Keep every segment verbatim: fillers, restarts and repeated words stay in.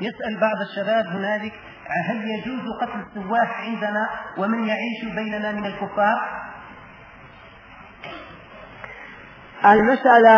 يسأل بعض الشباب هنالك: هل يجوز قتل السواح عندنا ومن يعيش بيننا من الكفار؟ المسألة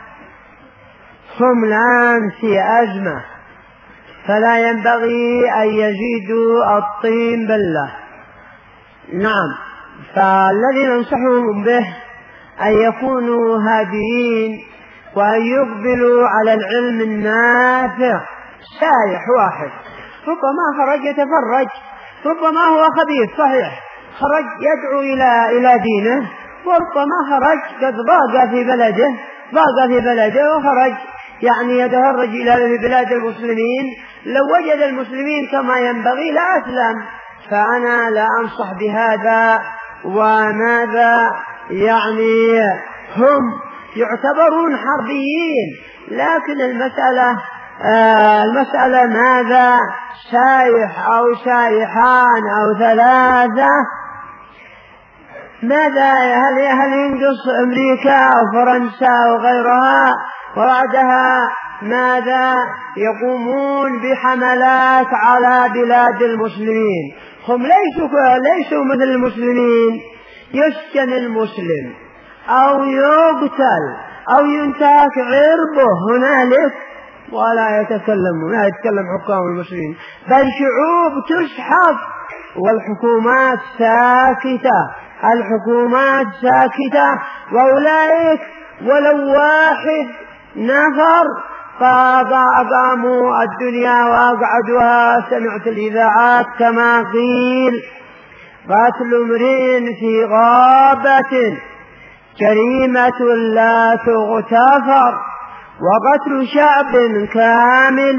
هم الآن في أزمة، فلا ينبغي أن يزيدوا الطين بلة. نعم، فالذي ننصحهم به أن يكونوا هادئين وأن يقبلوا على العلم النافع. سائح واحد ربما خرج يتفرج، ربما هو خبيث صحيح، خرج يدعو إلى إلى دينه، وربما خرج قد ضاق في بلده ضاق في بلده وخرج يعني يتهرج إلى بلاد المسلمين. لو وجد المسلمين كما ينبغي لأسلم، فأنا لا أنصح بهذا. وماذا يعني هم يعتبرون حربيين، لكن المسألة آه المسألة ماذا؟ سايح أو سايحان أو ثلاثة، ماذا؟ هل هل ينقص أمريكا أو فرنسا أو غيرها؟ وبعدها ماذا؟ يقومون بحملات على بلاد المسلمين. هم ليسوا ليسوا مثل المسلمين، يسجن المسلم أو يقتل أو ينتهك عرضه هنالك ولا يتكلم لا يتكلم حكام المسلمين، بل شعوب تسحق والحكومات ساكتة، الحكومات ساكتة. وأولئك ولو واحد نفر فأقاموا الدنيا وأقعدوها. سمعت الإذاعات كما قيل: قتل امرئ في غابة جريمة لا تغتفر، وقتل شعب كامل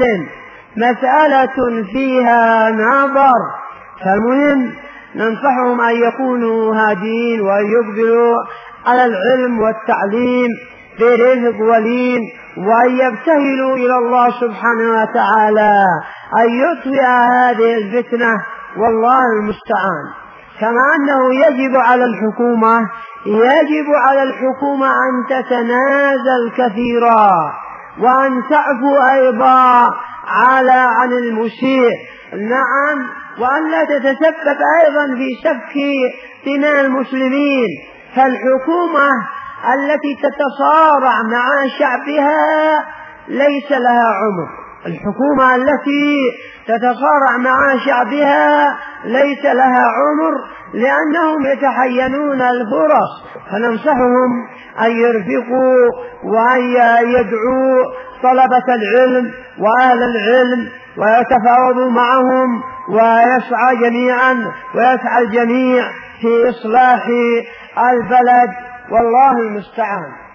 مسألة فيها نظر. فالمهم ننصحهم أن يكونوا هادين وأن يقبلوا على العلم والتعليم برفق ولين، وأن يبتهلوا إلى الله سبحانه وتعالى أن يطفئ هذه الفتنة، والله المستعان. كما أنه يجب على الحكومة يجب على الحكومة أن تتنازل كثيرا وأن تعفو أيضا على عن المسيء. نعم، وأن لا تتسبب أيضا في سفك دماء المسلمين. فالحكومة التي تتصارع مع شعبها ليس لها عمر، الحكومة التي تتصارع مع شعبها ليس لها عمر، لأنهم يتحينون الفرص. فننصحهم أن يرفقوا وأن يدعوا طلبة العلم وأهل العلم ويتفاوضوا معهم، ويسعى جميعا ويسعى الجميع في إصلاح البلد، والله المستعان.